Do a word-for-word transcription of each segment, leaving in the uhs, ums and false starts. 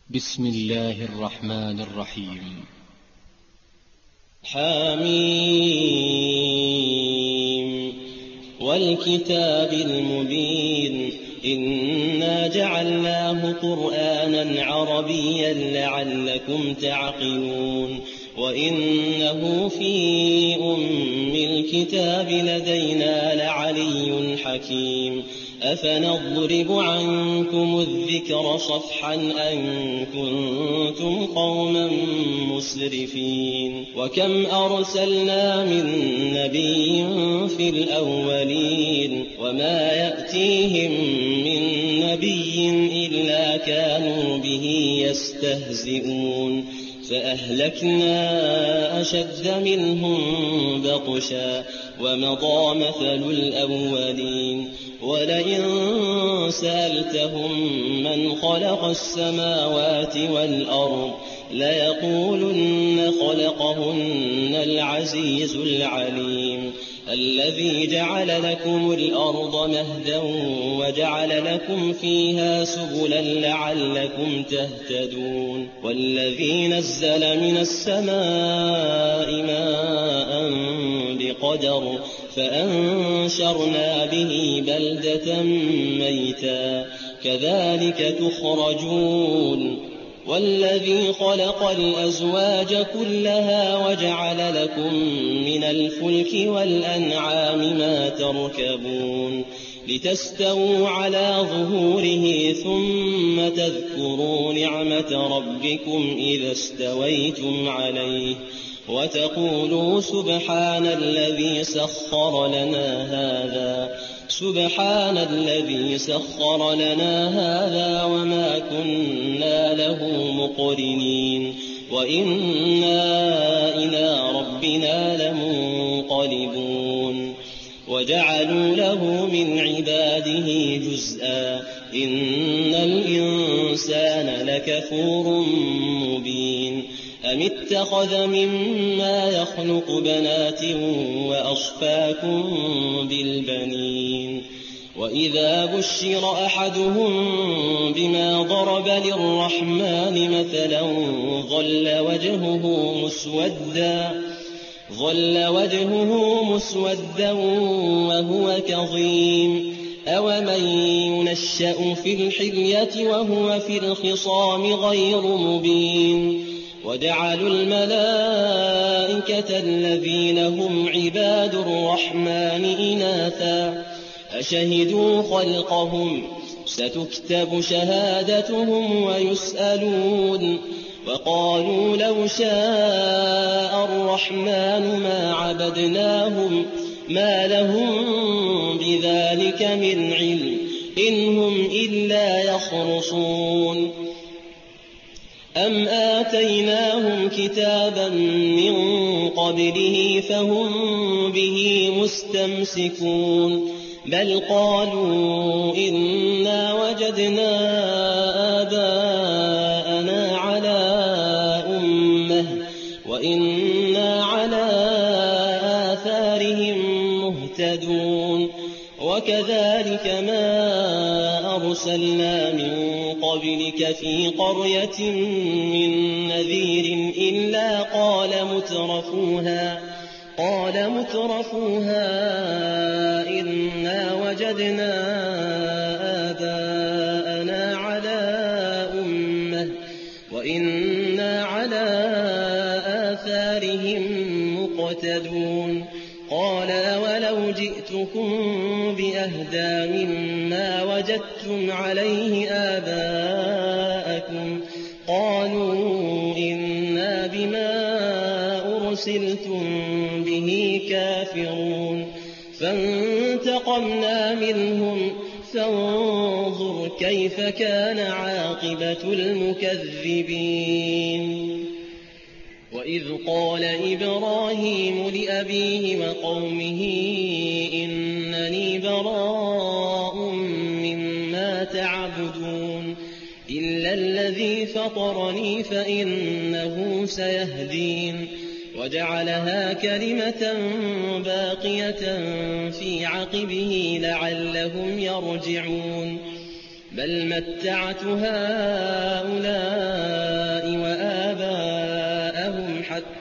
بسم الله الرحمن الرحيم. حميم والكتاب المبين إنا جعلناه قرآنا عربيا لعلكم تعقلون وإنه في أم الكتاب لدينا لعلي حكيم أفنضرب عنكم الذكر صفحا أن كنتم قوما مسرفين وكم أرسلنا من نبي في الأولين وما يأتيهم من نبي إلا كانوا به يستهزئون فأهلكنا أشد منهم بطشا ومضى مثل الأولين ولئن سألتهم من خلق السماوات والأرض ليقولن خلقهن العزيز العليم الذي جعل لكم الأرض مهدا وجعل لكم فيها سبلا لعلكم تهتدون والذي نزل من السماء ماء بقدر فأنشرنا به بلدة ميتا كذلك تخرجون والذي خلق الأزواج كلها وجعل لكم من الفلك والأنعام ما تركبون لتستووا على ظهوره ثم تذكروا نعمة ربكم إذا استويتم عليه وتقولوا سبحان الذي سخر لنا هذا سبحان الذي سخر لنا هذا وما كنا له مقرنين وإنا إلى ربنا لمنقلبون وجعلوا له من عباده جزءا إن الإنسان لكفور مبين أم اتخذ مما يخلق بنات وأصفاكم بالبنين وإذا بشر أحدهم بما ضرب للرحمن مثلا ظل وجهه مسودا ظل وجهه مسودا وهو كظيم أومن ينشأ في الحلية وهو في الخصام غير مبين وجعلوا الملائكة الذين هم عباد الرحمن إناثا أشهدوا خلقهم ستكتب شهادتهم ويسألون وقالوا لو شاء الرحمن ما عبدناهم ما لهم بذلك من علم إن هم إلا يخرصون أم آتيناهم كتابا من قبله فهم به مستمسكون بل قالوا إنا وجدنا آباءنا على أمة وإنا على آثارهم مهتدون وكذلك ما أرسلنا من قبلك في قرية من نذير إلا قال مترفوها قال مترفوها إنا وجدنا آباءنا على أمة وإنا على آثارهم مقتدون قال أولو جئتكم بأهدى مما وجدتم عليه آباءكم قالوا إنا بما أرسلتم به كافرون فانتقمنا منهم فانظر كيف كان عاقبة المكذبين وإذ قال إبراهيم لأبيه وقومه إنني براء مما تعبدون إلا الذي فطرني فإنه سيهدين وجعلها كلمة باقية في عقبه لعلهم يرجعون بل متعت هؤلاء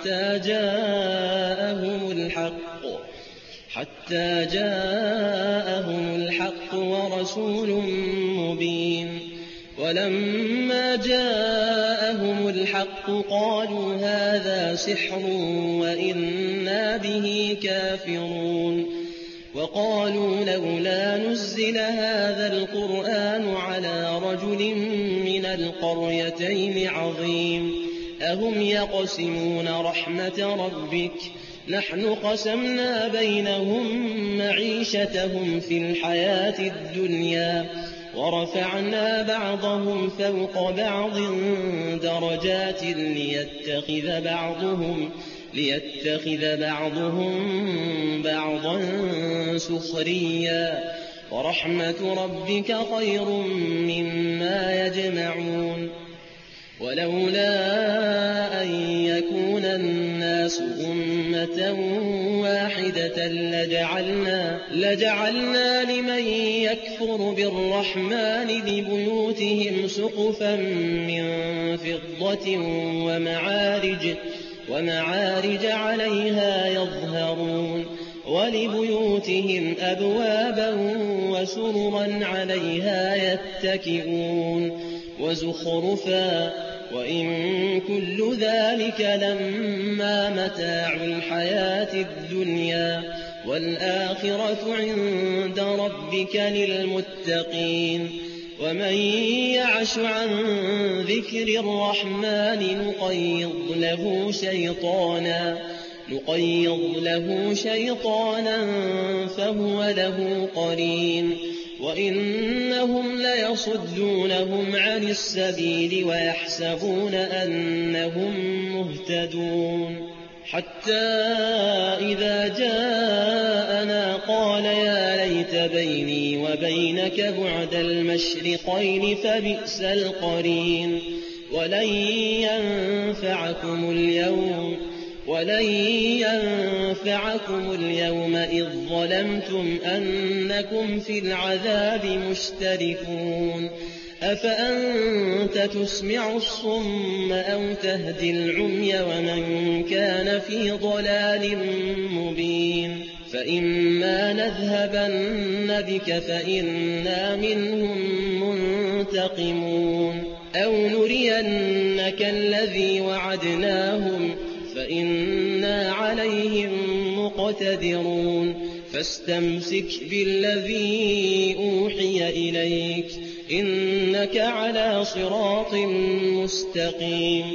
حتى جاءهم الحق حتى جاءهم الحق ورسول مبين. ولما جاءهم الحق قالوا هذا سحر وإنا به كافرون. وقالوا لولا نزل هذا القرآن على رجل من القريتين عظيم أهم يقسمون رحمة ربك نحن قسمنا بينهم معيشتهم في الحياة الدنيا ورفعنا بعضهم فوق بعض درجات ليتخذ بعضهم ليتخذ بعضهم بعضا سخريا ورحمة ربك خير مما يجمعون. ولولا أن يكون الناس أمة واحدة لجعلنا, لجعلنا لمن يكفر بالرحمن لبيوتهم سقفا من فضة ومعارج, ومعارج عليها يظهرون ولبيوتهم أبوابا وسررا عليها يتكئون وزخرفا وإن كل ذلك لما متاع الحياة الدنيا والآخرة عند ربك للمتقين. ومن يعش عن ذكر الرحمن نقيض له شيطانا نقيض له شيطانا فهو له قرين وإنهم ليصدونهم عن السبيل ويحسبون أنهم مهتدون. حتى إذا جاءنا قال يا ليت بيني وبينك بعد المشرقين فبئس القرين. ولن ينفعكم اليوم ولن ينفعكم اليوم إذ ظلمتم أنكم في العذاب مشتركون. أفأنت تسمع الصم أو تهدي العمي ومن كان في ضلال مبين. فإما نذهبن بك فإنا منهم منتقمون أو نرينك الذي وعدناهم فإنا عليهم مقتدرون. فاستمسك بالذي أوحي إليك إنك على صراط مستقيم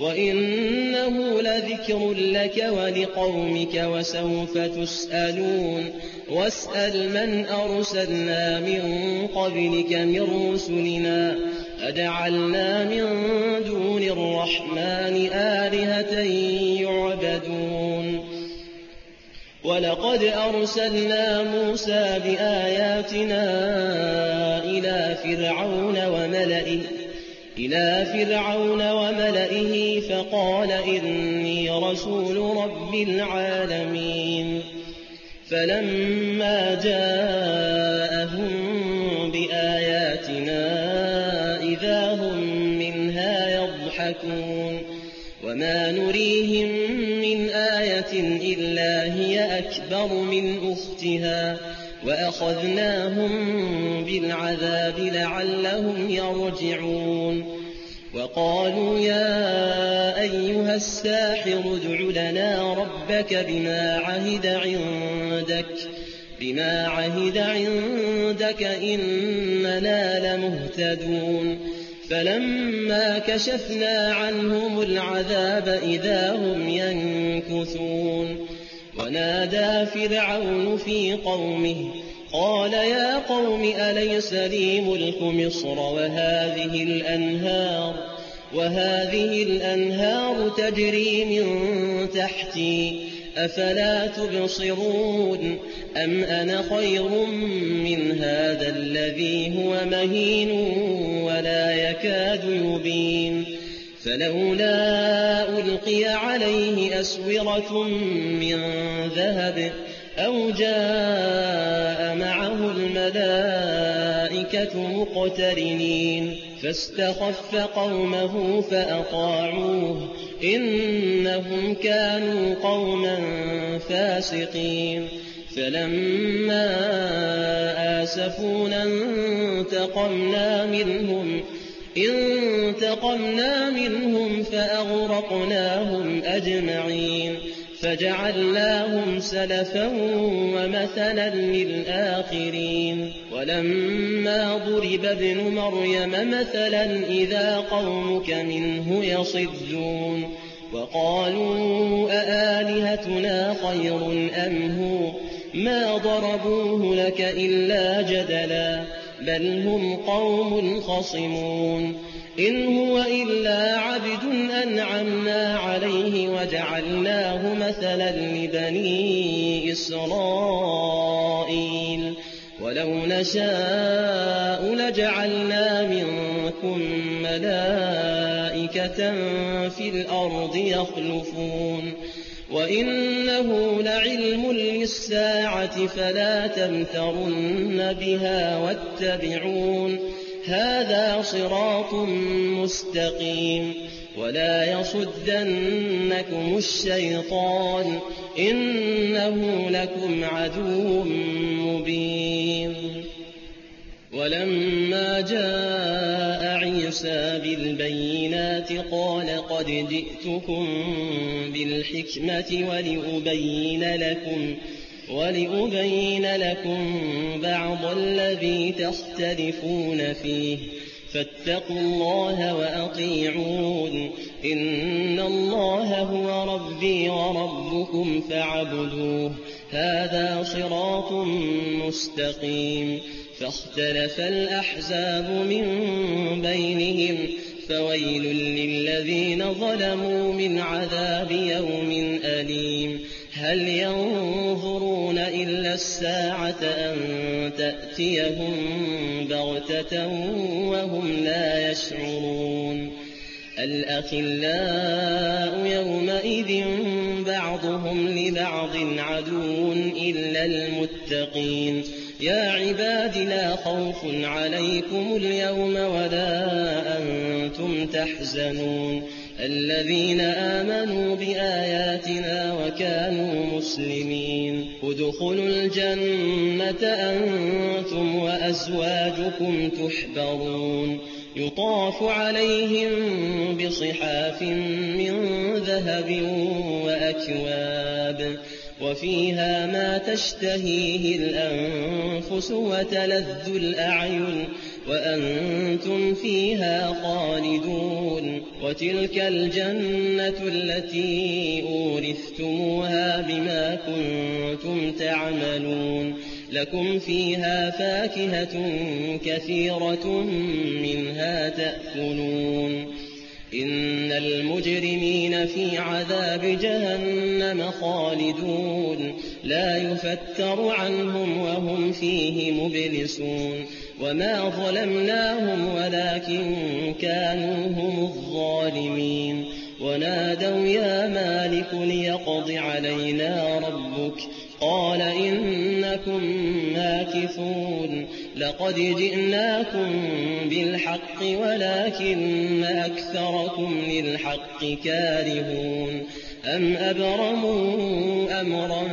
وإنه لذكر لك ولقومك وسوف تسألون. واسأل من أرسلنا من قبلك من رسلنا أجعلنا من دون الرحمن آلهة يعبدون. ولقد أرسلنا موسى بآياتنا إلى فرعون وملئه إلى فرعون وملئه فقال إني رسول رب العالمين. فلما جاءهم بآياتنا إذا هم منها يضحكون وما نريهم من آية إلا هي أكبر من أختها وأخذناهم بالعذاب لعلهم يرجعون. وقالوا يا أيها الساحر ادع لنا ربك بما عهد عندك بما عهد عندك إننا لمهتدون. فلما كشفنا عنهم العذاب إذا هم ينكثون. ونادى فرعون في قومه قال يا قوم أليس لي ملك مصر وهذه الأنهار وهذه الأنهار تجري من تحتي أفلا تبصرون أم أنا خير من هذا الذي هو مهين ولا يكاد يبين. فلولا ألقي عليه أسورة من ذهب أو جاء معه الملائكة مقترنين فاستخف قومه فأطاعوه إنهم كانوا قوما فاسقين فلما آسفونا انتقمنا منهم انتقمنا منهم فأغرقناهم أجمعين فجعلناهم سلفا ومثلا للآخرين ولما ضرب ابن مريم مثلا إذا قومك منه يصدون وقالوا أآلهتنا خير أم هو ما ضربوه لك إلا جدلا بل هم قوم خصمون إن هو إلا عبد أنعمنا عليه وجعلناه مثلا لبني إسرائيل ولو نشاء لجعلنا منكم ملائكة في الأرض يخلفون وإنه لعلم للساعة فلا تمترن بها واتبعون هذا صراط مستقيم ولا يصدنكم الشيطان إنه لكم عدو مبين ولما جاء عيسى بالبينات قال قد جئتكم بالحكمة ولأبين لكم ولأبين لكم بعض الذي تختلفون فيه فاتقوا الله وأطيعون إن الله هو ربي وربكم فاعبدوه هذا صراط مستقيم فاختلف الأحزاب من بينهم فويل للذين ظلموا من عذاب يوم أليم هل ينظرون إلا الساعة أن تأتيهم بغتة وهم لا يشعرون الأخلاء يومئذ بعضهم لبعض عدو إلا المتقين يا عباد لا خوف عليكم اليوم ولا أنتم تحزنون الذين آمنوا بآياتنا وكانوا مسلمين ادخلوا الجنة أنتم وأزواجكم تحبرون يطاف عليهم بصحاف من ذهب وأكواب وفيها ما تشتهيه الأنفس وتلذ الأعين وأنتم فيها خالدون وتلك الجنة التي أورثتموها بما كنتم تعملون لكم فيها فاكهة كثيرة منها تأكلون إن المجرمين في عذاب جهنم خالدون لا يفتر عنهم وهم فيه مبلسون وما ظلمناهم ولكن كانوا هم الظالمين ونادوا يا مالك ليقض علينا ربك قال إنكم ماكثون لقد جئناكم بالحق ولكن أكثركم للحق كارهون أم أبرموا أمرا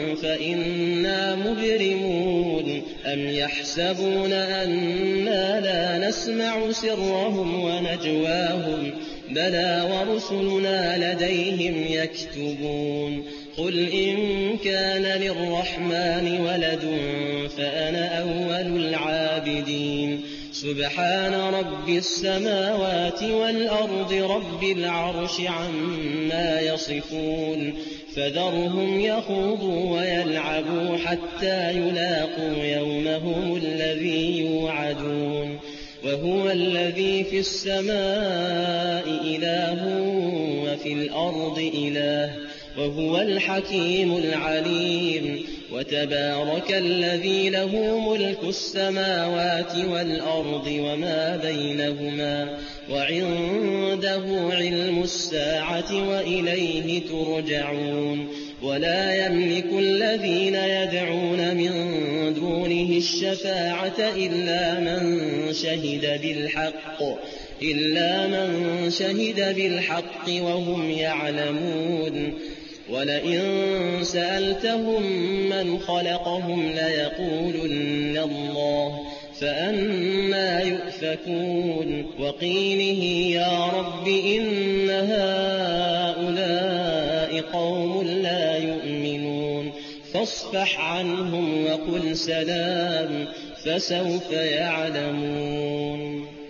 فإنا مبرمون أم يحسبون أنا لا نسمع سرهم ونجواهم بلى ورسلنا لديهم يكتبون قل إن كان للرحمن ولد فأنا أول العابدين سبحان رب السماوات والأرض رب العرش عما يصفون فذرهم يخوضوا ويلعبوا حتى يلاقوا يومهم الذي يوعدون وهو الذي في السماء إله وفي الأرض إله وهو الحكيم العليم وتبارك الذي له ملك السماوات والأرض وما بينهما وعنده علم الساعة وإليه ترجعون ولا يملك الذين يدعون من دونه الشفاعة إلا من شهد بالحق إلا من شهد بالحق وهم يعلمون ولئن سألتهم من خلقهم ليقولن الله فأنى يؤفكون وقيله يا رب إن هؤلاء قوم لا يؤمنون فاصفح عنهم وقل سلام فسوف يعلمون.